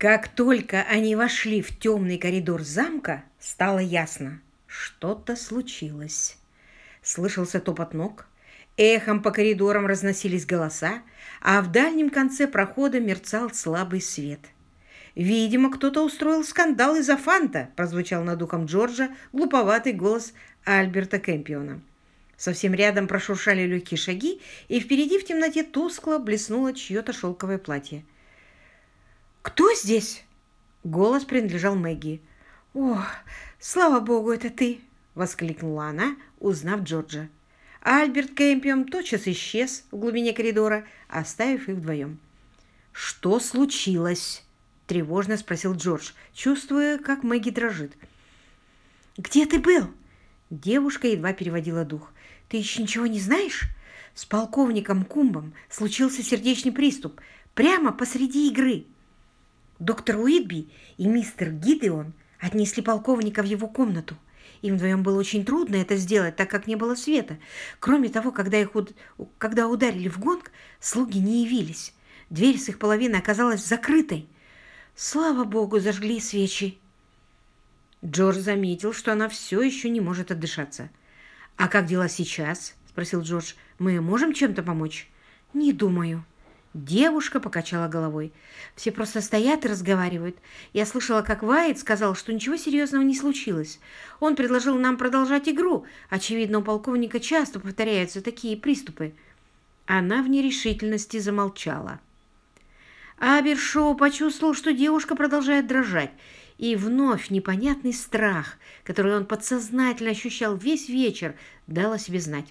Как только они вошли в темный коридор замка, стало ясно, что-то случилось. Слышался топот ног, эхом по коридорам разносились голоса, а в дальнем конце прохода мерцал слабый свет. «Видимо, кто-то устроил скандал из-за фанта», прозвучал над ухом Джорджа глуповатый голос Альберта Кэмпиона. Совсем рядом прошуршали легкие шаги, и впереди в темноте тускло блеснуло чье-то шелковое платье. «Кто здесь?» Голос принадлежал Мэгги. «О, слава богу, это ты!» — воскликнула она, узнав Джорджа. Альберт Кэмпион тотчас исчез в глубине коридора, оставив их вдвоем. «Что случилось?» — тревожно спросил Джордж, чувствуя, как Мэгги дрожит. «Где ты был?» Девушка едва переводила дух. «Ты еще ничего не знаешь? С полковником Кумбом случился сердечный приступ прямо посреди игры. Доктор Уитби и мистер Гидеон отнесли полковника в его комнату. Им вдвоем было очень трудно это сделать, так как не было света. Кроме того, когда ударили в гонг, слуги не явились. Дверь с их половины оказалась закрытой. Слава богу, зажгли свечи». Джордж заметил, что она все еще не может отдышаться. «А как дела сейчас?» – спросил Джордж. «Мы можем чем-то помочь?» «Не думаю». Девушка покачала головой. «Все просто стоят и разговаривают. Я слышала, как Вайт сказал, что ничего серьезного не случилось. Он предложил нам продолжать игру. Очевидно, у полковника часто повторяются такие приступы». Она в нерешительности замолчала. Абершоу почувствовал, что девушка продолжает дрожать, и вновь непонятный страх, который он подсознательно ощущал весь вечер, дал о себе знать.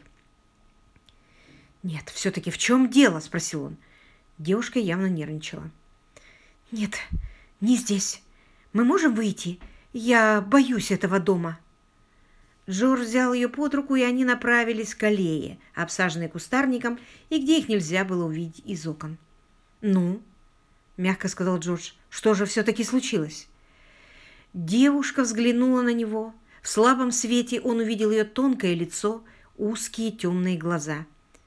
«Нет, все-таки в чем дело?» – спросил он. Девушка явно нервничала. «Нет, не здесь. Мы можем выйти? Я боюсь этого дома». Джордж взял ее под руку, и они направились к аллее, обсаженной кустарником, и где их нельзя было увидеть из окон. «Ну?» – мягко сказал Джордж. «Что же все-таки случилось?» Девушка взглянула на него. В слабом свете он увидел ее тонкое лицо, узкие темные глаза.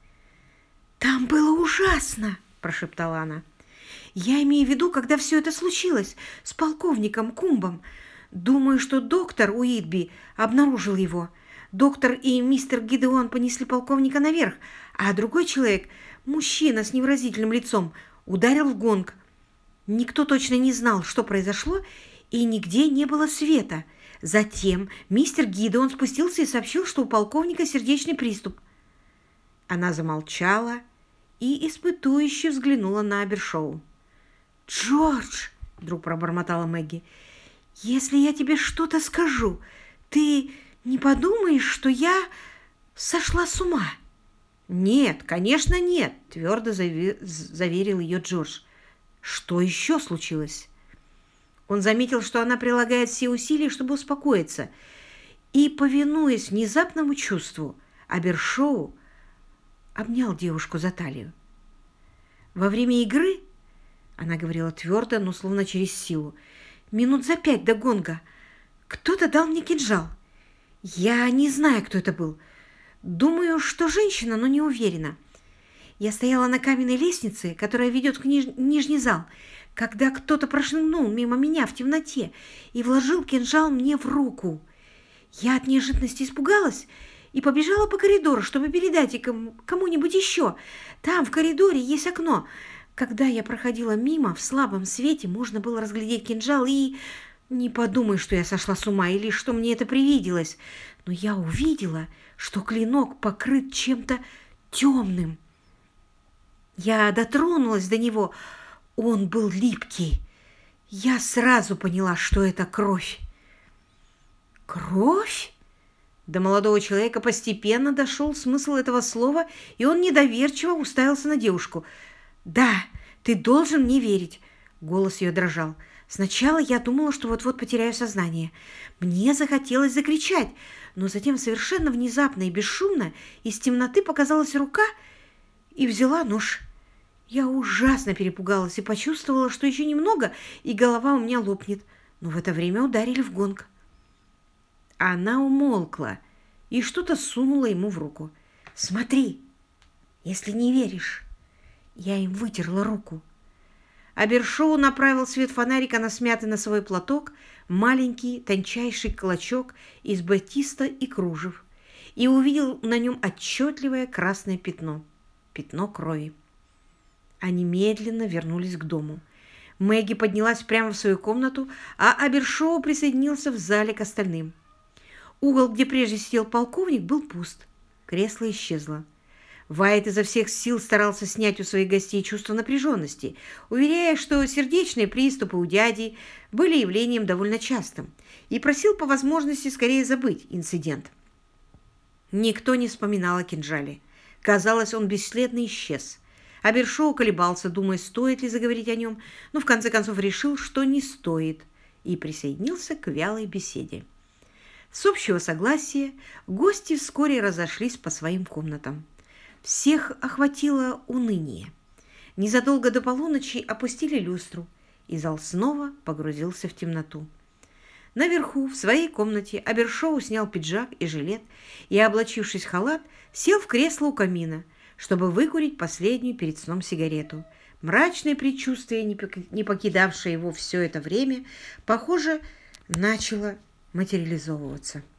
«Там было ужасно!» – прошептала она. «Я имею в виду, когда все это случилось с полковником Кумбом. Думаю, что доктор Уитби обнаружил его. Доктор и мистер Гидеон понесли полковника наверх, а другой человек, мужчина с невыразительным лицом, ударил в гонг. Никто точно не знал, что произошло, и нигде не было света. Затем мистер Гидеон спустился и сообщил, что у полковника сердечный приступ». Она замолчала и испытующе взглянула на Абершоу. «Джордж!» — вдруг пробормотала Мэгги. «Если я тебе что-то скажу, ты не подумаешь, что я сошла с ума?» «Нет, конечно, нет!» — твердо заверил ее Джордж. «Что еще случилось?» Он заметил, что она прилагает все усилия, чтобы успокоиться, и, повинуясь внезапному чувству, Абершоу обнял девушку за талию. «Во время игры, — она говорила твердо, но словно через силу, — минут за 5 до гонга, кто-то дал мне кинжал. Я не знаю, кто это был. Думаю, что женщина, но не уверена. Я стояла на каменной лестнице, которая ведет в нижний зал, когда кто-то прошмыгнул мимо меня в темноте и вложил кинжал мне в руку. Я от неожиданности испугалась и побежала по коридору, чтобы передать кому-нибудь еще. Там, в коридоре, есть окно. Когда я проходила мимо, в слабом свете можно было разглядеть кинжал, и... Не подумай, что я сошла с ума или что мне это привиделось, но я увидела, что клинок покрыт чем-то темным. Я дотронулась до него. Он был липкий. Я сразу поняла, что это кровь». «Кровь?» До молодого человека постепенно дошел смысл этого слова, и он недоверчиво уставился на девушку. «Да, ты должен мне верить». Голос ее дрожал. «Сначала я думала, что вот-вот потеряю сознание. Мне захотелось закричать, но затем совершенно внезапно и бесшумно из темноты показалась рука и взяла нож. Я ужасно перепугалась и почувствовала, что еще немного, и голова у меня лопнет. Но в это время ударили в гонг». Она умолкла и что-то сунула ему в руку. «Смотри, если не веришь». Я им вытерла руку. Абершоу направил свет фонарика на смятый носовой платок, маленький тончайший клочок из батиста и кружев, и увидел на нем отчетливое красное пятно. Пятно крови. Они медленно вернулись к дому. Мэгги поднялась прямо в свою комнату, а Абершоу присоединился в зале к остальным. Угол, где прежде сидел полковник, был пуст. Кресло исчезло. Вайт изо всех сил старался снять у своих гостей чувство напряженности, уверяя, что сердечные приступы у дяди были явлением довольно частым, и просил по возможности скорее забыть инцидент. Никто не вспоминал о кинжале. Казалось, он бесследно исчез. Абершоу колебался, думая, стоит ли заговорить о нем, но в конце концов решил, что не стоит, и присоединился к вялой беседе. С общего согласия гости вскоре разошлись по своим комнатам. Всех охватило уныние. Незадолго до полуночи опустили люстру, и зал снова погрузился в темноту. Наверху, в своей комнате, Абершоу снял пиджак и жилет и, облачившись в халат, сел в кресло у камина, чтобы выкурить последнюю перед сном сигарету. Мрачное предчувствие, не покидавшее его все это время, похоже, начало материализовываться.